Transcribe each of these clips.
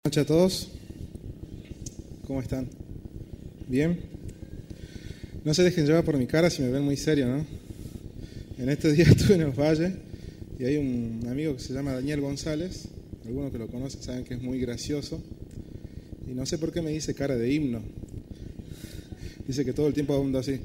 Buenas noches a todos. ¿Cómo están? ¿Bien? No se dejen llevar por mi cara si me ven muy serio, ¿no? En estos días estuve en el Valle y hay un amigo que se llama Daniel González. Algunos que lo conocen saben que es muy gracioso. Y no sé por qué me dice cara de himno. Dice que todo el tiempo ando así.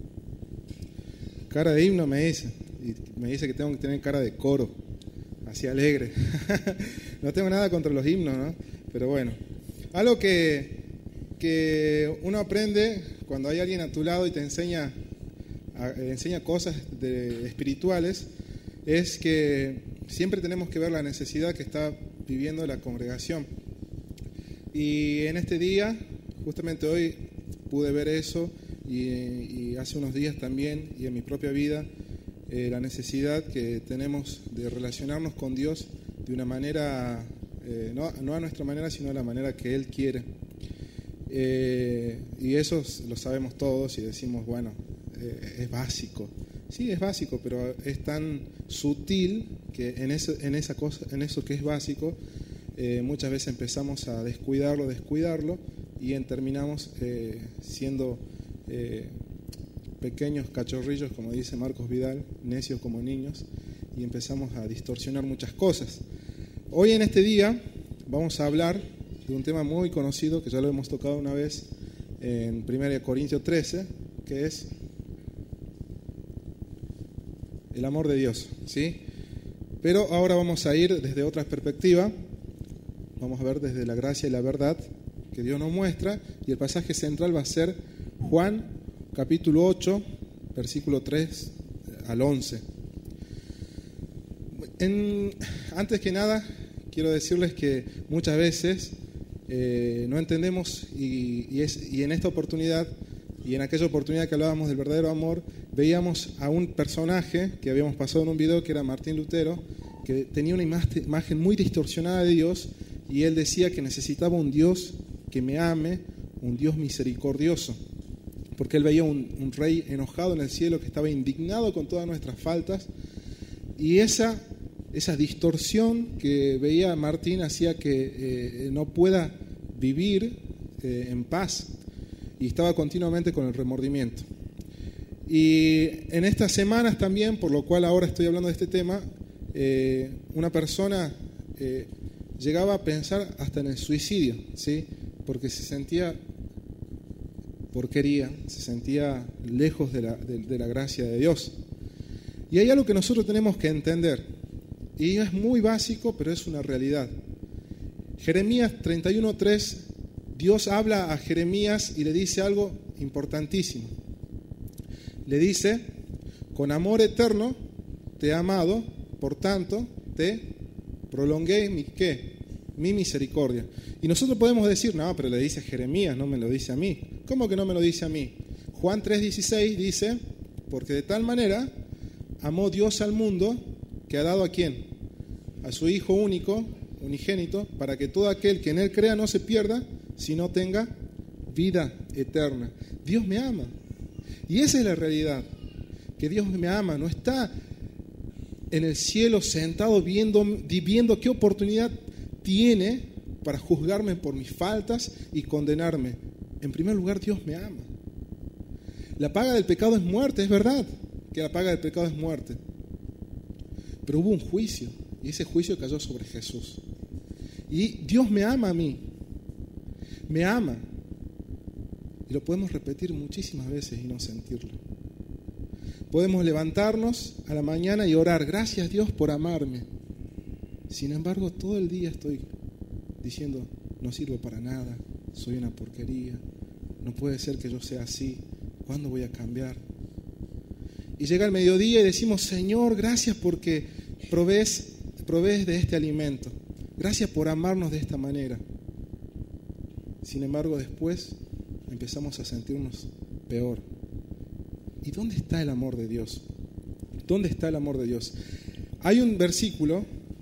Cara de himno me dice. Y me dice que tengo que tener cara de coro. Así alegre. No tengo nada contra los himnos, ¿no? Pero bueno, algo que uno aprende cuando hay alguien a tu lado y te enseña cosas espirituales, es que siempre tenemos que ver la necesidad que está viviendo la congregación. Y en este día, justamente hoy, pude ver eso y hace unos días también, y en mi propia vida, la necesidad que tenemos de relacionarnos con Dios de una manera, no a nuestra manera, sino a la manera que Él quiere. Y eso lo sabemos todos y decimos, bueno, es básico. Sí, es básico, pero es tan sutil que en eso que es básico, muchas veces empezamos a descuidarlo y terminamos siendo pequeños cachorrillos, como dice Marcos Vidal, necios como niños, y empezamos a distorsionar muchas cosas. Hoy en este día vamos a hablar de un tema muy conocido que ya lo hemos tocado una vez en 1 Corintios 13, que es el amor de Dios, ¿sí? Pero ahora vamos a ir desde otra perspectiva, vamos a ver desde la gracia y la verdad que Dios nos muestra, y el pasaje central va a ser Juan capítulo 8, versículo 3 al 11. Antes que nada, quiero decirles que muchas veces no entendemos y en esta oportunidad y en aquella oportunidad que hablábamos del verdadero amor, veíamos a un personaje que habíamos pasado en un video que era Martín Lutero, que tenía una imagen muy distorsionada de Dios, y él decía que necesitaba un Dios que me ame, un Dios misericordioso, porque él veía un rey enojado en el cielo que estaba indignado con todas nuestras faltas, y esa distorsión que veía Martín hacía que no pueda vivir en paz, y estaba continuamente con el remordimiento. Y en estas semanas también, por lo cual ahora estoy hablando de este tema, una persona llegaba a pensar hasta en el suicidio, ¿sí? Porque se sentía porquería, se sentía lejos de la gracia de Dios. Y hay algo que nosotros tenemos que entender, y es muy básico, pero es una realidad. Jeremías 31:3, Dios habla a Jeremías y le dice algo importantísimo. Le dice: con amor eterno te he amado, por tanto te prolongué mi misericordia. Y nosotros podemos decir, no, pero le dice a Jeremías, no me lo dice a mí. ¿Cómo que no me lo dice a mí? Juan 3:16 dice: porque de tal manera amó Dios al mundo, que ha dado ¿a quién? A su Hijo único, unigénito, para que todo aquel que en Él crea no se pierda, sino tenga vida eterna. Dios me ama. Y esa es la realidad, que Dios me ama. No está en el cielo sentado viendo qué oportunidad tiene para juzgarme por mis faltas y condenarme. En primer lugar, Dios me ama. La paga del pecado es muerte, es verdad que la paga del pecado es muerte. Pero hubo un juicio, y ese juicio cayó sobre Jesús. Y Dios me ama a mí. Me ama. Y lo podemos repetir muchísimas veces y no sentirlo. Podemos levantarnos a la mañana y orar: gracias Dios por amarme. Sin embargo, todo el día estoy diciendo: no sirvo para nada, soy una porquería, no puede ser que yo sea así, ¿cuándo voy a cambiar? Y llega el mediodía y decimos: Señor, gracias porque provees de este alimento, gracias por amarnos de esta manera. Sin embargo, después empezamos a sentirnos peor. ¿Y dónde está el amor de Dios? ¿Dónde está el amor de Dios? Hay un versículo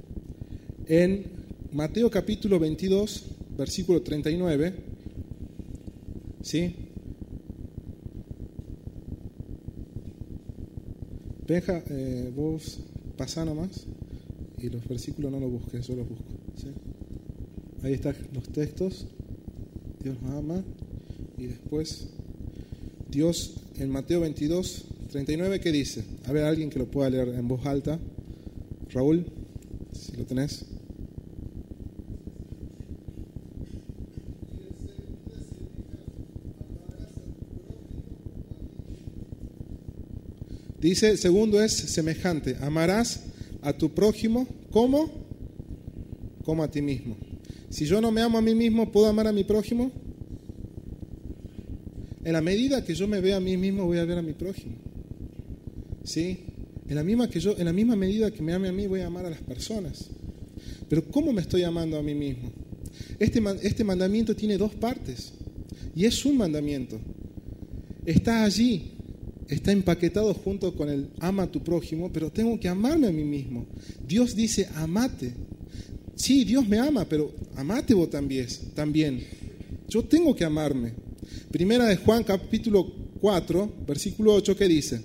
en Mateo capítulo 22, versículo 39, ¿sí? Benja, vos pasá nomás y los versículos no los busques, yo los busco, ¿sí? Ahí están los textos. Dios nos ama. Y después, Dios en Mateo 22, 39, ¿qué dice? A ver, alguien que lo pueda leer en voz alta. Raúl, si lo tenés. Dice, el segundo es semejante. Amarás a tu prójimo, ¿cómo? Como a ti mismo. Si yo no me amo a mí mismo, ¿puedo amar a mi prójimo? En la medida que yo me vea a mí mismo, voy a ver a mi prójimo. ¿Sí? En la misma medida que me ame a mí, voy a amar a las personas. Pero ¿cómo me estoy amando a mí mismo? Este mandamiento tiene dos partes. Y es un mandamiento. Está allí. Está empaquetado junto con el ama a tu prójimo, pero tengo que amarme a mí mismo. Dios dice, amate. Sí, Dios me ama, pero amate vos también. Yo tengo que amarme. Primera de Juan, capítulo 4, versículo 8, ¿qué dice?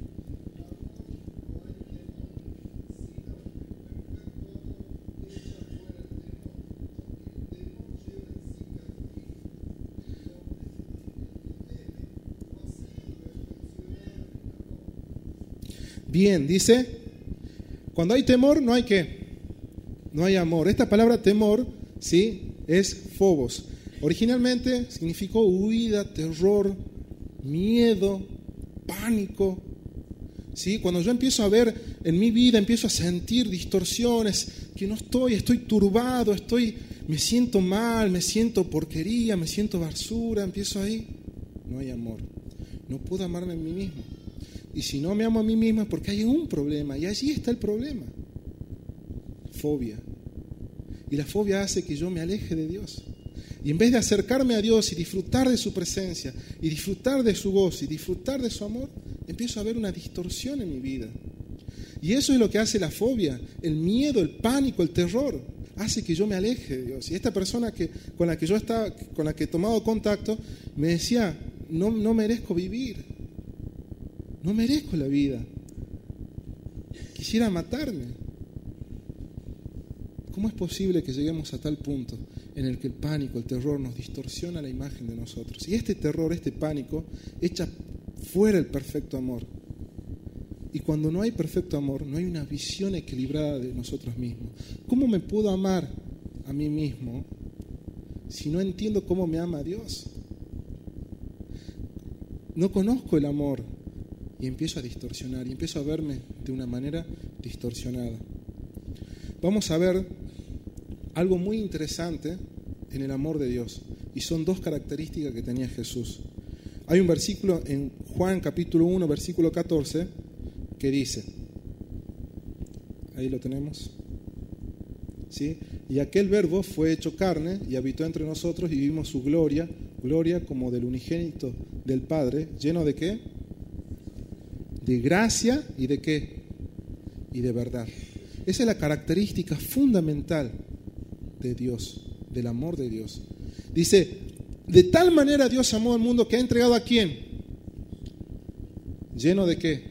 Bien, dice, cuando hay temor no hay ¿qué? No hay amor. Esta palabra temor, ¿sí? Es phobos. Originalmente significó huida, terror, miedo, pánico. ¿Sí? Cuando yo empiezo a ver en mi vida, empiezo a sentir distorsiones, que no estoy turbado, me siento mal, me siento porquería, me siento basura, empiezo ahí, no hay amor. No puedo amarme a mí mismo. Y si no me amo a mí mismo es porque hay un problema, y allí está el problema. Fobia. Y la fobia hace que yo me aleje de Dios. Y en vez de acercarme a Dios y disfrutar de su presencia, y disfrutar de su gozo, y disfrutar de su amor, empiezo a ver una distorsión en mi vida. Y eso es lo que hace la fobia, el miedo, el pánico, el terror. Hace que yo me aleje de Dios. Y esta persona con la que he tomado contacto, me decía, no merezco vivir. No merezco la vida. Quisiera matarme. ¿Cómo es posible que lleguemos a tal punto en el que el pánico, el terror nos distorsiona la imagen de nosotros? Y este terror, este pánico, echa fuera el perfecto amor. Y cuando no hay perfecto amor, no hay una visión equilibrada de nosotros mismos. ¿Cómo me puedo amar a mí mismo si no entiendo cómo me ama Dios? No conozco el amor. Y empiezo a distorsionar, y empiezo a verme de una manera distorsionada. Vamos a ver algo muy interesante en el amor de Dios, y son dos características que tenía Jesús. Hay un versículo en Juan capítulo 1, versículo 14, que dice, ahí lo tenemos, ¿sí? Y aquel verbo fue hecho carne y habitó entre nosotros y vimos su gloria como del unigénito del Padre, lleno de ¿qué? De gracia y de ¿qué? Y de verdad. Esa es la característica fundamental de Dios, del amor de Dios. Dice, de tal manera Dios amó al mundo que ha entregado ¿a quién? ¿Lleno de qué?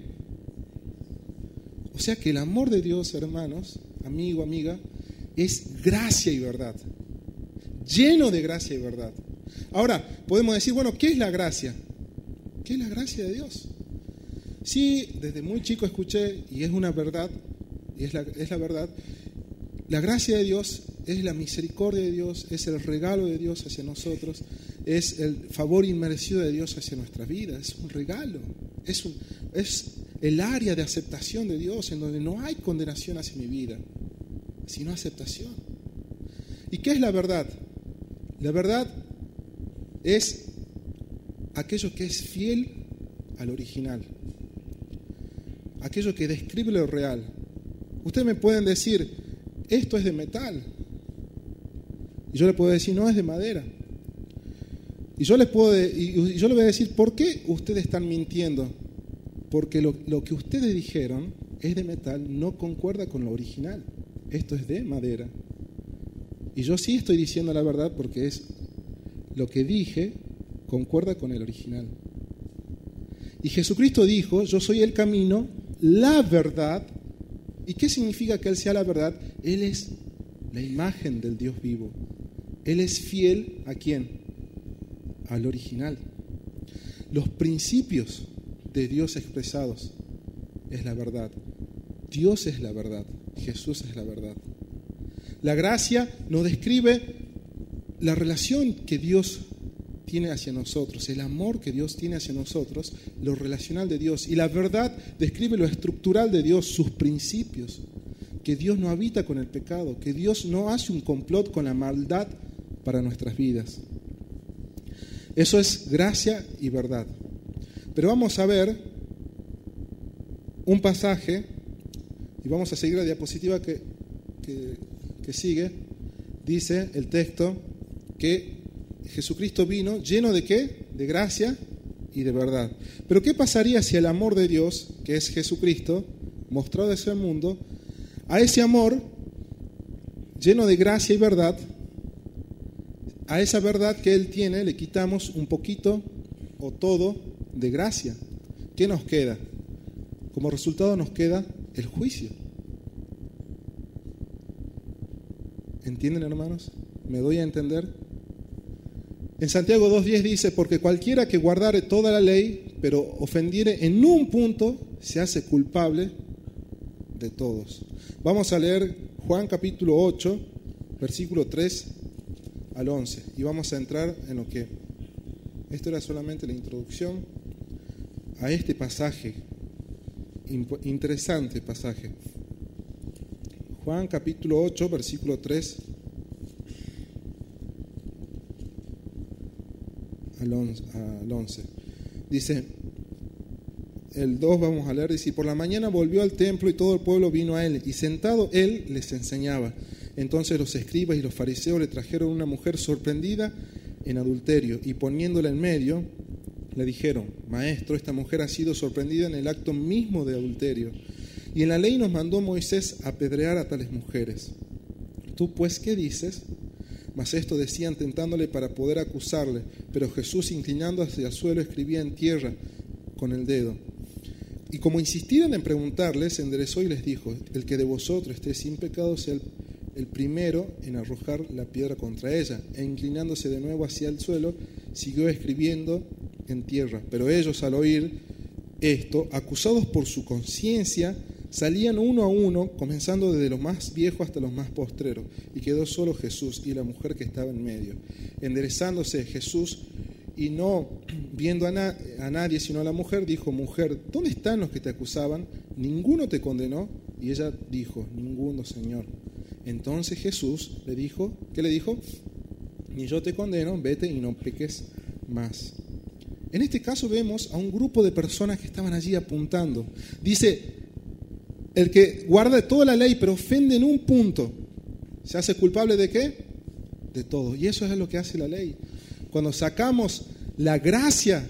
O sea que el amor de Dios, hermanos, amigo, amiga, es gracia y verdad. Lleno de gracia y verdad. Ahora, podemos decir, bueno, ¿qué es la gracia? ¿Qué es la gracia de Dios? Sí, desde muy chico escuché, y es una verdad, y es la verdad, la gracia de Dios es la misericordia de Dios, es el regalo de Dios hacia nosotros, es el favor inmerecido de Dios hacia nuestras vidas, es un regalo, es el área de aceptación de Dios en donde no hay condenación hacia mi vida, sino aceptación. ¿Y qué es la verdad? La verdad es aquello que es fiel al original. Aquello que describe lo real. Ustedes me pueden decir, esto es de metal. Y yo le puedo decir, no, es de madera. Y yo les voy a decir, ¿por qué ustedes están mintiendo? Porque lo que ustedes dijeron es de metal, no concuerda con lo original. Esto es de madera. Y yo sí estoy diciendo la verdad porque es lo que dije concuerda con el original. Y Jesucristo dijo, yo soy el camino, la verdad. ¿Y qué significa que Él sea la verdad? Él es la imagen del Dios vivo. Él es fiel ¿a quién? Al original. Los principios de Dios expresados es la verdad. Dios es la verdad. Jesús es la verdad. La gracia nos describe la relación que Dios tiene hacia nosotros, el amor que Dios tiene hacia nosotros, lo relacional de Dios. Y la verdad describe lo estructural de Dios, sus principios, que Dios no habita con el pecado, que Dios no hace un complot con la maldad para nuestras vidas. Eso es gracia y verdad. Pero vamos a ver un pasaje, y vamos a seguir la diapositiva que sigue. Dice el texto que Jesucristo vino lleno ¿de qué? De gracia y de verdad. Pero ¿qué pasaría si el amor de Dios, que es Jesucristo, mostrado hacia el mundo, a ese amor lleno de gracia y verdad, a esa verdad que Él tiene, le quitamos un poquito o todo de gracia? ¿Qué nos queda? Como resultado nos queda el juicio. ¿Entienden, hermanos? ¿Me doy a entender? En Santiago 2:10 dice, porque cualquiera que guardare toda la ley, pero ofendiere en un punto, se hace culpable de todos. Vamos a leer Juan capítulo 8, versículo 3 al 11. Y vamos a entrar en lo que... Esto era solamente la introducción a este pasaje, interesante pasaje. Juan capítulo 8, versículo 3 al 11. Dice, el 2 vamos a leer, dice, y por la mañana volvió al templo y todo el pueblo vino a él, y sentado él les enseñaba. Entonces los escribas y los fariseos le trajeron una mujer sorprendida en adulterio, y poniéndola en medio, le dijeron, Maestro, esta mujer ha sido sorprendida en el acto mismo de adulterio, y en la ley nos mandó Moisés apedrear a tales mujeres. ¿Tú pues qué dices? Mas esto decían tentándole para poder acusarle, pero Jesús, inclinando hacia el suelo, escribía en tierra con el dedo. Y como insistieron en preguntarle, se enderezó y les dijo, el que de vosotros esté sin pecado sea el primero en arrojar la piedra contra ella. E inclinándose de nuevo hacia el suelo, siguió escribiendo en tierra. Pero ellos, al oír esto, acusados por su conciencia, salían uno a uno, comenzando desde los más viejos hasta los más postreros, y quedó solo Jesús y la mujer que estaba en medio. Enderezándose Jesús, y no viendo a nadie sino a la mujer, dijo, mujer, ¿dónde están los que te acusaban? ¿Ninguno te condenó? Y ella dijo, ninguno, Señor. Entonces Jesús le dijo, ¿qué le dijo? Ni yo te condeno, vete y no peques más. En este caso vemos a un grupo de personas que estaban allí apuntando. Dice, el que guarda toda la ley pero ofende en un punto, ¿se hace culpable de qué? De todo. Y eso es lo que hace la ley. Cuando sacamos la gracia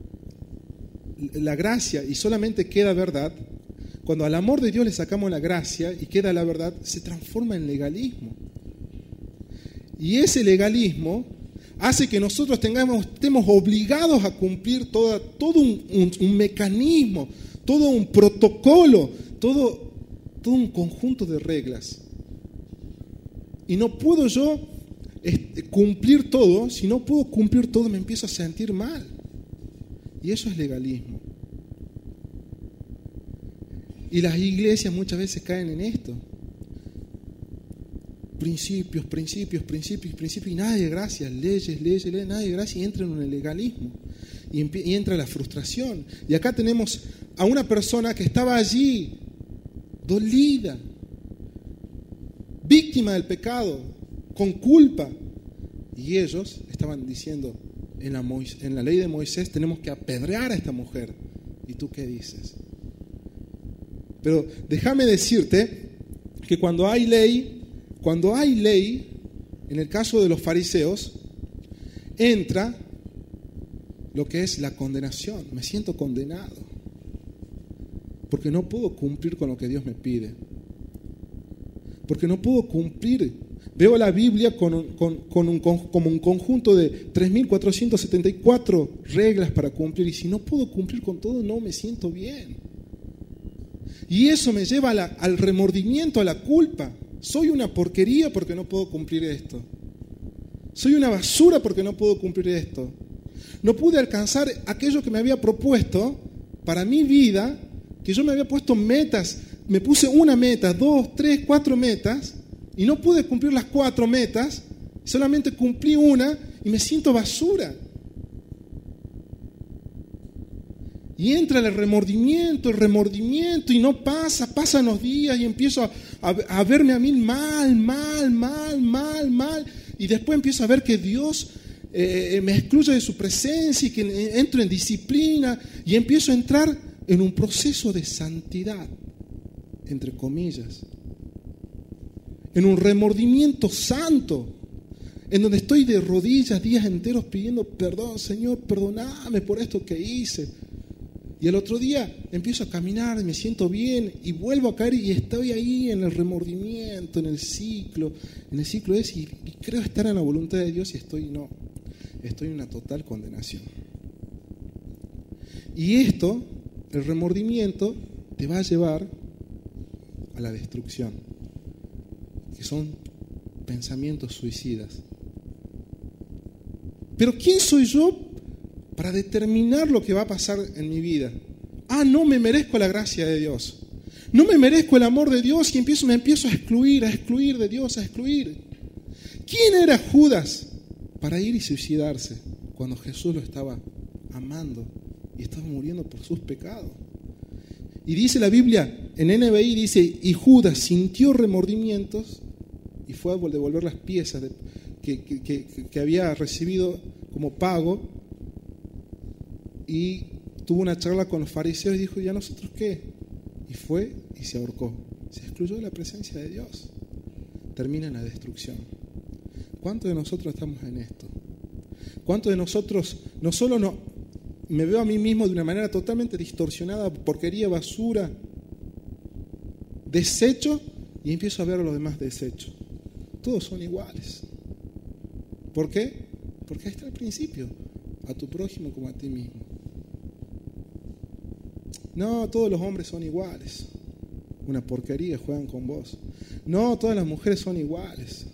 y solamente queda verdad, cuando al amor de Dios le sacamos la gracia y queda la verdad, se transforma en legalismo. Y ese legalismo hace que nosotros estemos obligados a cumplir todo un mecanismo, todo un protocolo, todo un conjunto de reglas. Y no puedo yo cumplir todo. Si no puedo cumplir todo, me empiezo a sentir mal. Y eso es legalismo. Y las iglesias muchas veces caen en esto. Principios, y nada de gracia, leyes, nada de gracia, y entran en el legalismo. Y entra la frustración. Y acá tenemos a una persona que estaba allí, dolida, víctima del pecado, con culpa. Y ellos estaban diciendo, en la ley de Moisés tenemos que apedrear a esta mujer. ¿Y tú qué dices? Pero déjame decirte que cuando hay ley, en el caso de los fariseos, entra lo que es la condenación. Me siento condenado porque no puedo cumplir con lo que Dios me pide. Porque no puedo cumplir. Veo la Biblia como un conjunto de 3.474 reglas para cumplir. Y si no puedo cumplir con todo, no me siento bien. Y eso me lleva al remordimiento, a la culpa. Soy una porquería porque no puedo cumplir esto. Soy una basura porque no puedo cumplir esto. No pude alcanzar aquello que me había propuesto para mi vida, que yo me había puesto metas. Me puse una meta, 2, 3, 4 metas, y no pude cumplir las 4 metas, solamente cumplí una y me siento basura. Y entra el remordimiento, y no pasan los días y empiezo a verme a mí mal, y después empiezo a ver que Dios me excluye de su presencia y que entro en disciplina y empiezo a entrar en un proceso de santidad, entre comillas, en un remordimiento santo, en donde estoy de rodillas días enteros pidiendo perdón, Señor, perdóname por esto que hice. Y el otro día empiezo a caminar, me siento bien y vuelvo a caer y estoy ahí en el remordimiento, en el ciclo ese, y creo estar en la voluntad de Dios y estoy en una total condenación. Y esto, el remordimiento, te va a llevar a la destrucción, que son pensamientos suicidas. Pero ¿quién soy yo para determinar lo que va a pasar en mi vida? No me merezco la gracia de Dios. No me merezco el amor de Dios y me empiezo a excluir de Dios, a excluir. ¿Quién era Judas para ir y suicidarse cuando Jesús lo estaba amando y estaba muriendo por sus pecados? Y dice la Biblia, en NBI dice, y Judas sintió remordimientos y fue a devolver las piezas que había recibido como pago, y tuvo una charla con los fariseos y dijo, ¿y a nosotros qué? Y fue y se ahorcó. Se excluyó de la presencia de Dios. Termina en la destrucción. ¿Cuántos de nosotros estamos en esto? ¿Cuántos de nosotros no solo me veo a mí mismo de una manera totalmente distorsionada, porquería, basura, desecho, y empiezo a ver a los demás desechos? Todos son iguales. ¿Por qué? Porque ahí está el principio. A tu prójimo como a ti mismo. No, todos los hombres son iguales. Una porquería, juegan con vos. No, todas las mujeres son iguales.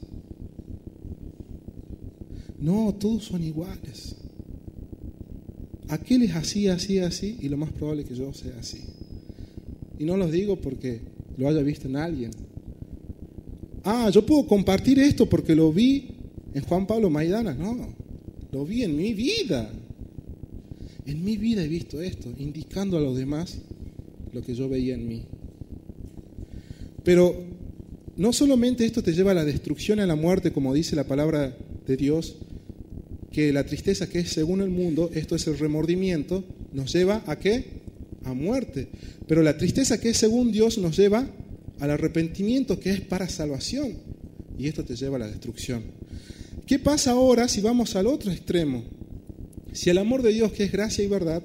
No, todos son iguales. Aquel es así, y lo más probable es que yo sea así. Y no los digo porque lo haya visto en alguien. Yo puedo compartir esto porque lo vi en Juan Pablo Maidana. No, lo vi en mi vida. En mi vida he visto esto, indicando a los demás lo que yo veía en mí. Pero no solamente esto te lleva a la destrucción y a la muerte, como dice la palabra de Dios, que la tristeza que es según el mundo, esto es el remordimiento, nos lleva ¿a qué? A muerte. Pero la tristeza que es según Dios nos lleva al arrepentimiento, que es para salvación. Y esto te lleva a la destrucción. ¿Qué pasa ahora si vamos al otro extremo? Si el amor de Dios, que es gracia y verdad,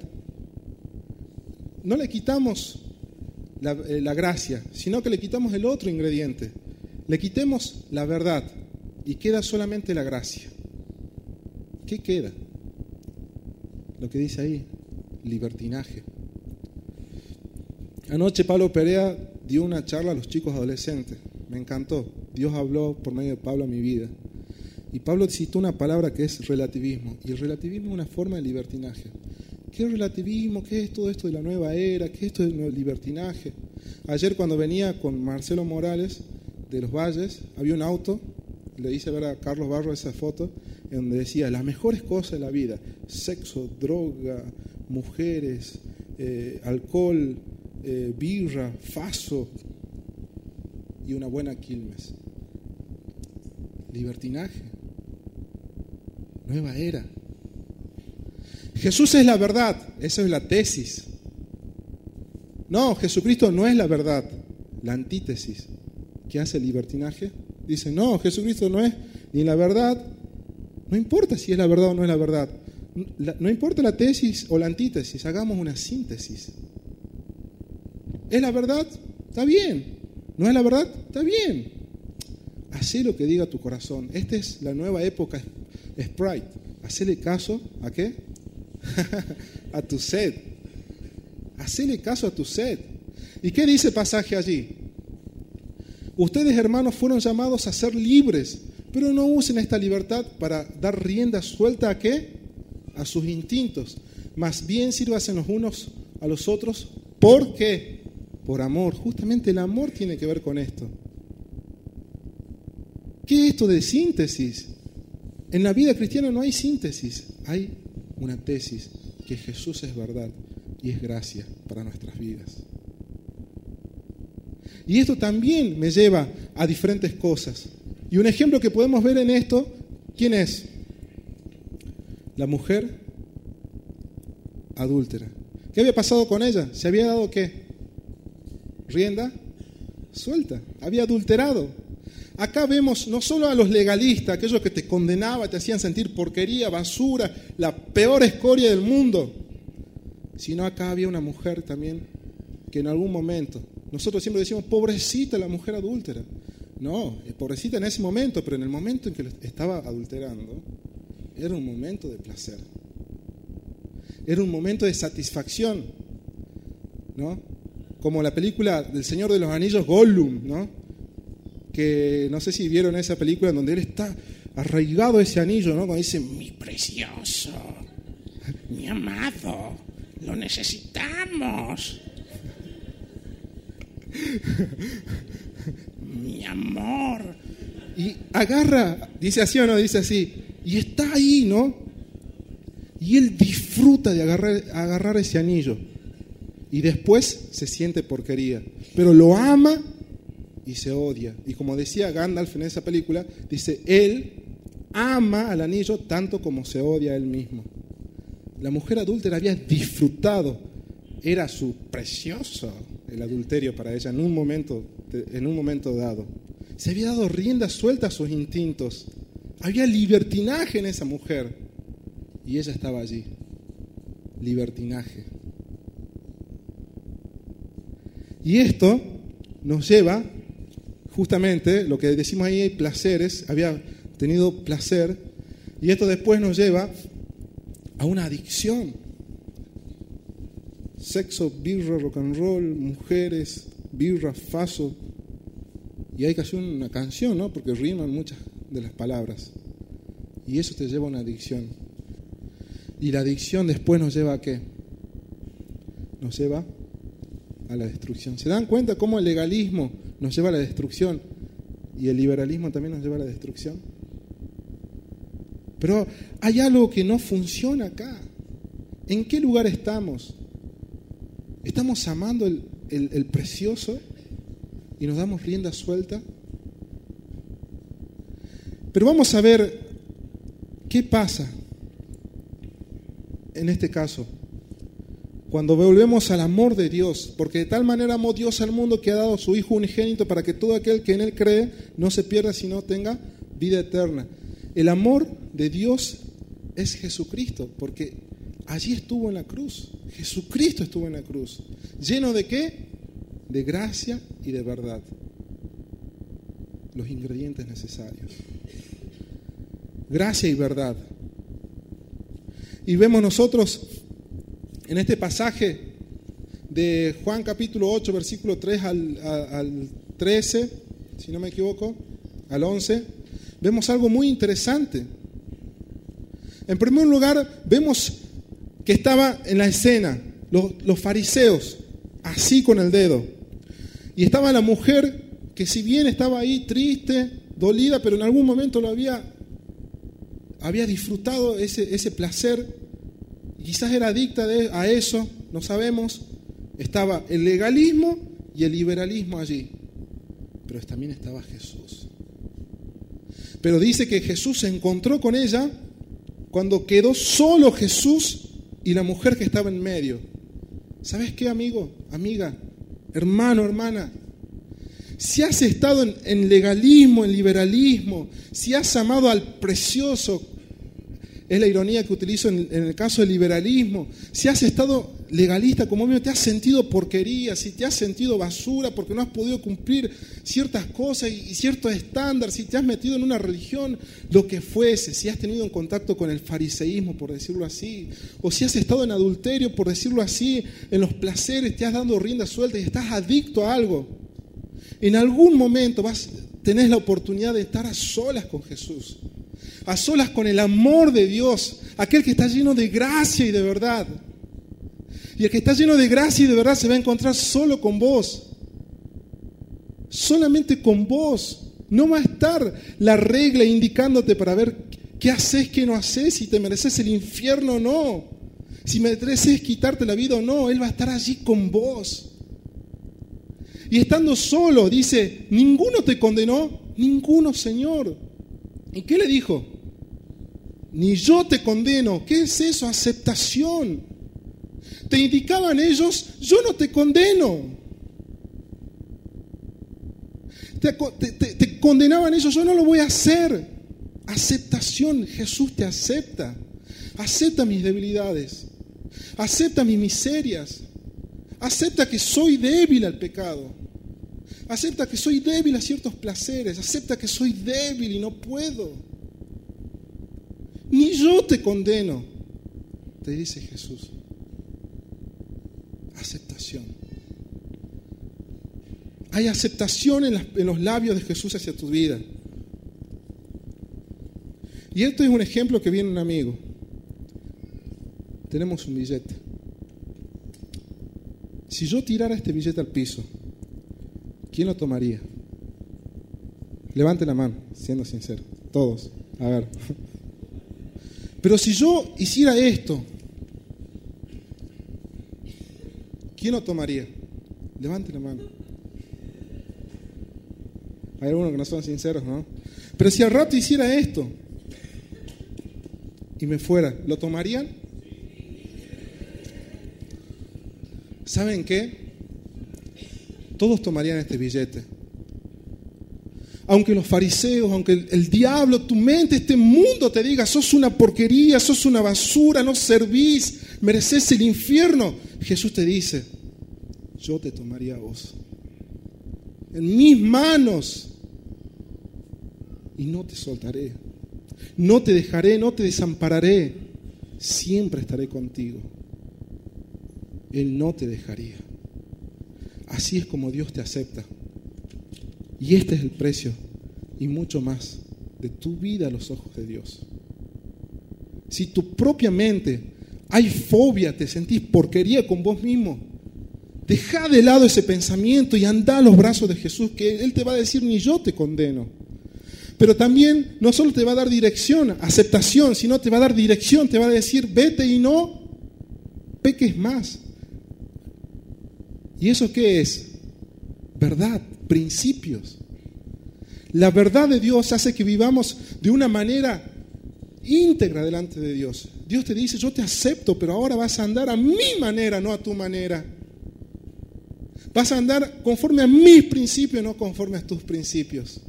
no le quitamos la gracia, sino que le quitamos el otro ingrediente. Le quitemos la verdad y queda solamente la gracia. ¿Qué queda? Lo que dice ahí, libertinaje. Anoche Pablo Perea dio una charla a los chicos adolescentes. Me encantó. Dios habló por medio de Pablo a mi vida. Y Pablo citó una palabra que es relativismo. Y el relativismo es una forma de libertinaje. ¿Qué es relativismo? ¿Qué es todo esto de la nueva era? ¿Qué es esto del libertinaje? Ayer cuando venía con Marcelo Morales de Los Valles, había un auto, le hice ver a Carlos Barro esa foto, en donde decía, las mejores cosas de la vida, sexo, droga, mujeres, alcohol, birra, faso y una buena quilmes. Libertinaje. Nueva era. Jesús es la verdad, esa es la tesis. No, Jesucristo no es la verdad, la antítesis. ¿Qué hace el libertinaje? Dice, no, Jesucristo no es ni la verdad. No importa si es la verdad o no es la verdad. No importa la tesis o la antítesis, hagamos una síntesis. ¿Es la verdad? Está bien. ¿No es la verdad? Está bien. Hacé lo que diga tu corazón. Esta es la nueva época Sprite. Hacele caso ¿a qué? A tu sed. Hacele caso a tu sed. ¿Y qué dice el pasaje allí? Ustedes, hermanos, fueron llamados a ser libres, Pero no usen esta libertad para dar rienda suelta ¿a qué? A sus instintos. Más bien sírvanse los unos a los otros. ¿Por qué? Por amor. Justamente el amor tiene que ver con esto. ¿Qué es esto de síntesis? En la vida cristiana no hay síntesis, hay una tesis, que Jesús es verdad y es gracia para nuestras vidas. Y esto también me lleva a diferentes cosas. Y un ejemplo que podemos ver en esto, ¿quién es? La mujer adúltera. ¿Qué había pasado con ella? ¿Se había dado qué? Rienda suelta. Había adulterado. Acá vemos no solo a los legalistas, aquellos que te condenaban, te hacían sentir porquería, basura, la peor escoria del mundo, sino acá había una mujer también que en algún momento, nosotros siempre decimos, pobrecita la mujer adúltera. No, pobrecita en ese momento, pero en el momento en que estaba adulterando, era un momento de placer. Era un momento de satisfacción, ¿no? Como la película del Señor de los Anillos, Gollum, ¿no? Que no sé si vieron esa película en donde él está arraigado a ese anillo, ¿no? Cuando dice, mi precioso, mi amado, lo necesitamos. Mi amor. Y agarra, dice así o no, dice así, y está ahí, ¿no? Y él disfruta de agarrar ese anillo. Y después se siente porquería. Pero lo ama y se odia. Y como decía Gandalf en esa película, dice, él ama al anillo tanto como se odia a él mismo. La mujer adúltera había disfrutado. Era su precioso el adulterio para ella en un momento dado. Se había dado rienda suelta a sus instintos. Había libertinaje en esa mujer. Y ella estaba allí. Libertinaje. Y esto nos lleva, justamente, lo que decimos ahí, hay placeres, había tenido placer, y esto después nos lleva a una adicción. Sexo, birra, rock and roll, mujeres, birra, faso. Y hay casi una canción, ¿no? Porque riman muchas de las palabras. Y eso te lleva a una adicción. Y la adicción después nos lleva a ¿qué? Nos lleva a la destrucción. ¿Se dan cuenta cómo el legalismo nos lleva a la destrucción y el liberalismo también nos lleva a la destrucción? Pero hay algo que no funciona acá. ¿En qué lugar estamos? ¿Estamos amando el precioso y nos damos rienda suelta? Pero vamos a ver qué pasa en este caso cuando volvemos al amor de Dios, porque de tal manera amó Dios al mundo que ha dado a su Hijo unigénito para que todo aquel que en Él cree no se pierda, sino tenga vida eterna. El amor de Dios es Jesucristo, porque allí estuvo en la cruz. Jesucristo estuvo en la cruz. ¿Lleno de qué? De gracia y de verdad. Los ingredientes necesarios. Gracia y verdad. Y vemos nosotros en este pasaje de Juan capítulo 8, versículo 3 al 13, si no me equivoco, al 11, vemos algo muy interesante. En primer lugar, vemos que estaba en la escena los fariseos, así con el dedo. Y estaba la mujer que si bien estaba ahí triste, dolida, pero en algún momento había disfrutado ese placer. Quizás era adicta a eso, no sabemos. Estaba el legalismo y el liberalismo allí. Pero también estaba Jesús. Pero dice que Jesús se encontró con ella cuando quedó solo Jesús y la mujer que estaba en medio. ¿Sabes qué, amigo, amiga, hermano, hermana? Si has estado en legalismo, en liberalismo, si has amado al precioso, es la ironía que utilizo en el caso del liberalismo, si has estado legalista como mío, te has sentido porquería, si te has sentido basura porque no has podido cumplir ciertas cosas y ciertos estándares, si te has metido en una religión, lo que fuese, si has tenido un contacto con el fariseísmo, por decirlo así, o si has estado en adulterio, por decirlo así, en los placeres, te has dado rienda suelta y estás adicto a algo, en algún momento tenés la oportunidad de estar a solas con Jesús, a solas con el amor de Dios, aquel que está lleno de gracia y de verdad. Y el que está lleno de gracia y de verdad se va a encontrar solo con vos, solamente con vos. No va a estar la regla indicándote para ver qué haces, qué no haces, si te mereces el infierno o no, si mereces quitarte la vida o no. Él va a estar allí con vos. Y estando solo, dice, ¿ninguno te condenó? Ninguno, Señor. ¿Y qué le dijo? Ni yo te condeno. ¿Qué es eso? Aceptación. Te indicaban ellos, yo no te condeno. Te condenaban ellos, yo no lo voy a hacer. Aceptación, Jesús te acepta. Acepta mis debilidades. Acepta mis miserias. Acepta que soy débil al pecado. Acepta que soy débil a ciertos placeres. Acepta que soy débil y no puedo. Ni yo te condeno, te dice Jesús. Aceptación. Hay aceptación en los labios de Jesús hacia tu vida. Y esto es un ejemplo que viene un amigo. Tenemos un billete. Si yo tirara este billete al piso, ¿quién lo tomaría? Levante la mano, siendo sincero. Todos. A ver. Pero si yo hiciera esto, ¿quién lo tomaría? Levante la mano. Hay algunos que no son sinceros, ¿no? Pero si al rato hiciera esto y me fuera, ¿lo tomarían? ¿Saben qué? Todos tomarían este billete. Aunque los fariseos, aunque el diablo, tu mente, este mundo te diga, sos una porquería, sos una basura, no servís, mereces el infierno. Jesús te dice, yo te tomaría a vos. En mis manos. Y no te soltaré. No te dejaré, no te desampararé. Siempre estaré contigo. Él no te dejaría. Así es como Dios te acepta. Y este es el precio y mucho más de tu vida a los ojos de Dios. Si tu propia mente hay fobia, te sentís porquería con vos mismo, deja de lado ese pensamiento y anda a los brazos de Jesús, que Él te va a decir, ni yo te condeno. Pero también no solo te va a dar dirección, aceptación, sino te va a dar dirección, te va a decir, vete y no peques más. ¿Y eso qué es? Verdad, principios. La verdad de Dios hace que vivamos de una manera íntegra delante de Dios. Dios te dice, yo te acepto, pero ahora vas a andar a mi manera, no a tu manera. Vas a andar conforme a mis principios, no conforme a tus principios.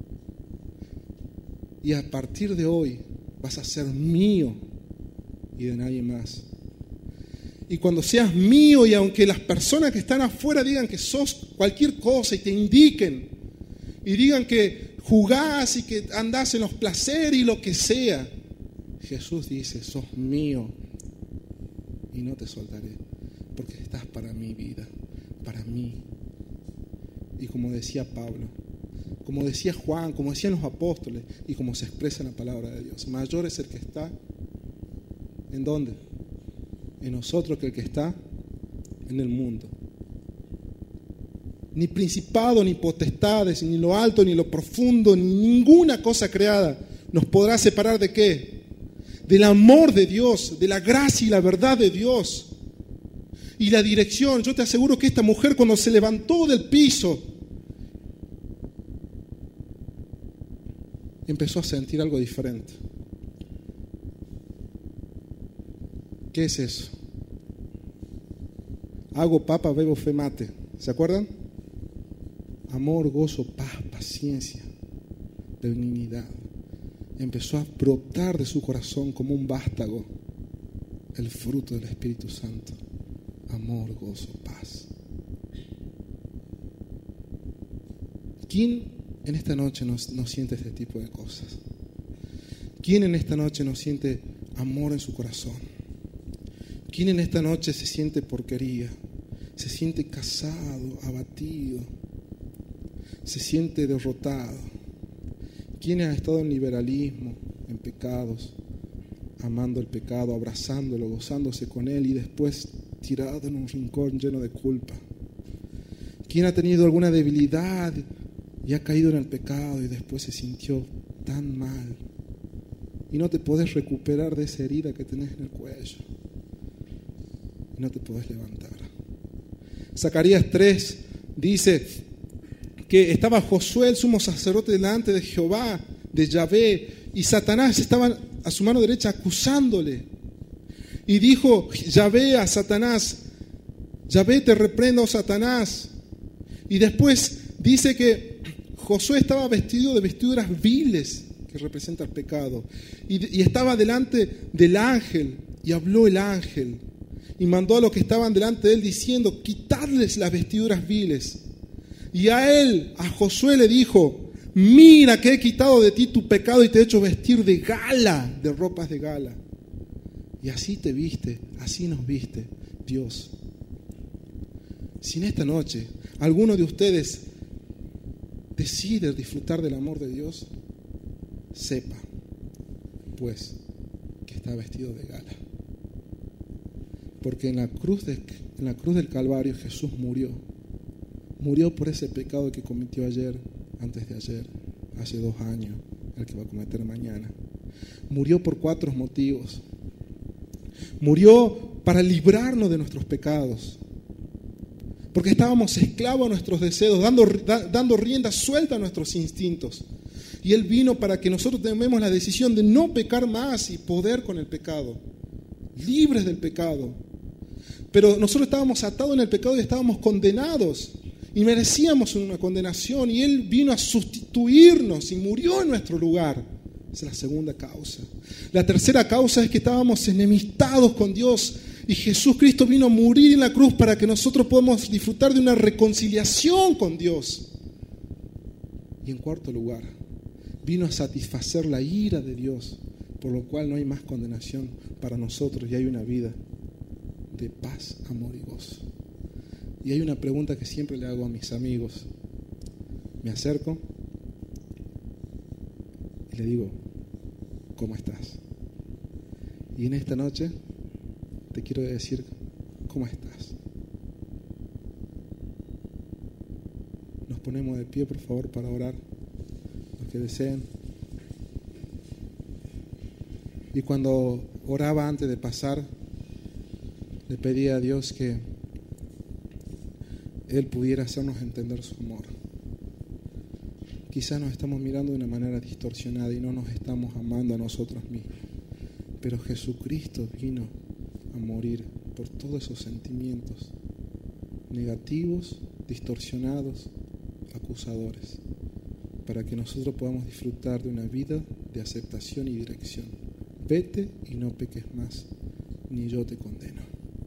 Y a partir de hoy vas a ser mío y de nadie más. Y cuando seas mío, y aunque las personas que están afuera digan que sos cualquier cosa y te indiquen, y digan que jugás y que andás en los placeres y lo que sea, Jesús dice, sos mío y no te soltaré, porque estás para mi vida, para mí. Y como decía Pablo, como decía Juan, como decían los apóstoles, y como se expresa en la palabra de Dios, mayor es el que está, ¿en dónde? En nosotros que el que está en el mundo. Ni principado, ni potestades, ni lo alto, ni lo profundo, ni ninguna cosa creada nos podrá separar ¿de qué? Del amor de Dios, de la gracia y la verdad de Dios. Y la dirección. Yo te aseguro que esta mujer, cuando se levantó del piso, empezó a sentir algo diferente. ¿Qué es eso? Hago papa, bebo fe, mate. ¿Se acuerdan? Amor, gozo, paz, paciencia, benignidad. Empezó a brotar de su corazón como un vástago el fruto del Espíritu Santo. Amor, gozo, paz. ¿Quién en esta noche no siente este tipo de cosas? ¿Quién en esta noche no siente amor en su corazón? ¿Quién en esta noche se siente porquería? Se siente cansado, abatido. se siente derrotado? ¿Quién ha estado en liberalismo, en pecados, amando el pecado, abrazándolo, gozándose con él y después tirado en un rincón lleno de culpa? ¿Quién ha tenido alguna debilidad y ha caído en el pecado y después se sintió tan mal y no te podés recuperar de esa herida que tenés en el cuello y no te podés levantar? Zacarías 3 dice que estaba Josué, el sumo sacerdote, delante de Jehová, de Yahvé, y Satanás estaba a su mano derecha acusándole. Y dijo Yahvé a Satanás: Yahvé te reprenda, oh Satanás. Y después dice que Josué estaba vestido de vestiduras viles, que representa el pecado, y estaba delante del ángel, y habló el ángel, y mandó a los que estaban delante de él diciendo: quitadles las vestiduras viles. Y a él, a Josué, le dijo: mira que he quitado de ti tu pecado y te he hecho vestir de gala, de ropas de gala. Y así te viste, así nos viste Dios. Si en esta noche alguno de ustedes decide disfrutar del amor de Dios, sepa, pues, que está vestido de gala. Porque en la cruz del Calvario Jesús murió. Murió por ese pecado que cometió ayer, antes de ayer, hace 2 años, el que va a cometer mañana. Murió por 4 motivos. Murió para librarnos de nuestros pecados. Porque estábamos esclavos a nuestros deseos, dando rienda suelta a nuestros instintos. Y Él vino para que nosotros tomemos la decisión de no pecar más y poder con el pecado. Libres del pecado. Pero nosotros estábamos atados en el pecado y estábamos condenados. Y merecíamos una condenación. Y Él vino a sustituirnos y murió en nuestro lugar. Esa es la segunda causa. La tercera causa es que estábamos enemistados con Dios. Y Jesús Cristo vino a morir en la cruz para que nosotros podamos disfrutar de una reconciliación con Dios. Y en cuarto lugar, vino a satisfacer la ira de Dios, por lo cual no hay más condenación para nosotros y hay una vida de paz, amor y gozo. Y hay una pregunta que siempre le hago a mis amigos. Me acerco y le digo: ¿cómo estás? Y en esta noche te quiero decir: ¿cómo estás? Nos ponemos de pie, por favor, para orar, los que deseen. Y cuando oraba antes de pasar, le pedí a Dios que Él pudiera hacernos entender su amor. Quizás nos estamos mirando de una manera distorsionada y no nos estamos amando a nosotros mismos. Pero Jesucristo vino a morir por todos esos sentimientos negativos, distorsionados, acusadores, para que nosotros podamos disfrutar de una vida de aceptación y dirección. Vete y no peques más, ni yo te condeno.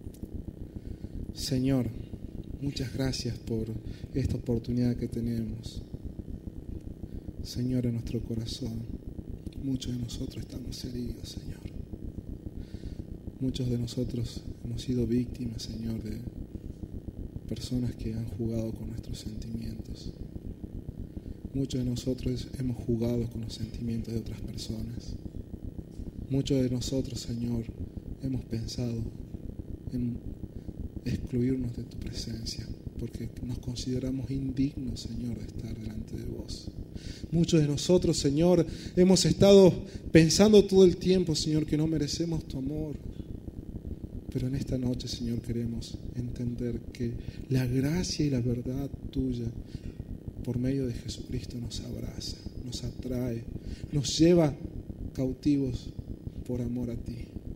Señor, muchas gracias por esta oportunidad que tenemos. Señor, en nuestro corazón, muchos de nosotros estamos heridos, Señor. Muchos de nosotros hemos sido víctimas, Señor, de personas que han jugado con nuestros sentimientos. Muchos de nosotros hemos jugado con los sentimientos de otras personas. Muchos de nosotros, Señor, hemos pensado en excluirnos de tu presencia porque nos consideramos indignos, Señor, de estar delante de vos. Muchos de nosotros, Señor, hemos estado pensando todo el tiempo, Señor, que no merecemos tu amor. Pero en esta noche, Señor, queremos entender que la gracia y la verdad tuya por medio de Jesucristo nos abraza, nos atrae, nos lleva cautivos por amor a ti.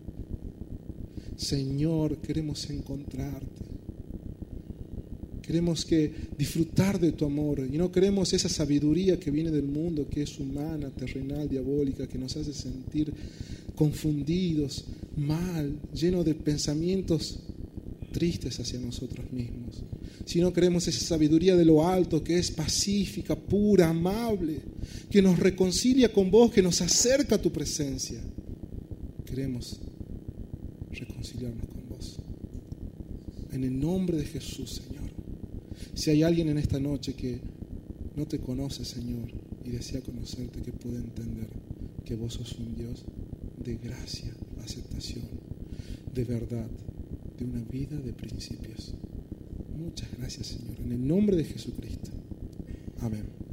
Señor, queremos encontrarte. Queremos disfrutar de tu amor y no queremos esa sabiduría que viene del mundo, que es humana, terrenal, diabólica, que nos hace sentir confundidos, mal, llenos de pensamientos tristes hacia nosotros mismos. Sino queremos esa sabiduría de lo alto, que es pacífica, pura, amable, que nos reconcilia con vos, que nos acerca a tu presencia. Queremos reconciliarnos con vos. En el nombre de Jesús, Señor. Si hay alguien en esta noche que no te conoce, Señor, y desea conocerte, que pueda entender que vos sos un Dios de gracia, aceptación, de verdad, de una vida de principios. Muchas gracias, Señor, en el nombre de Jesucristo. Amén.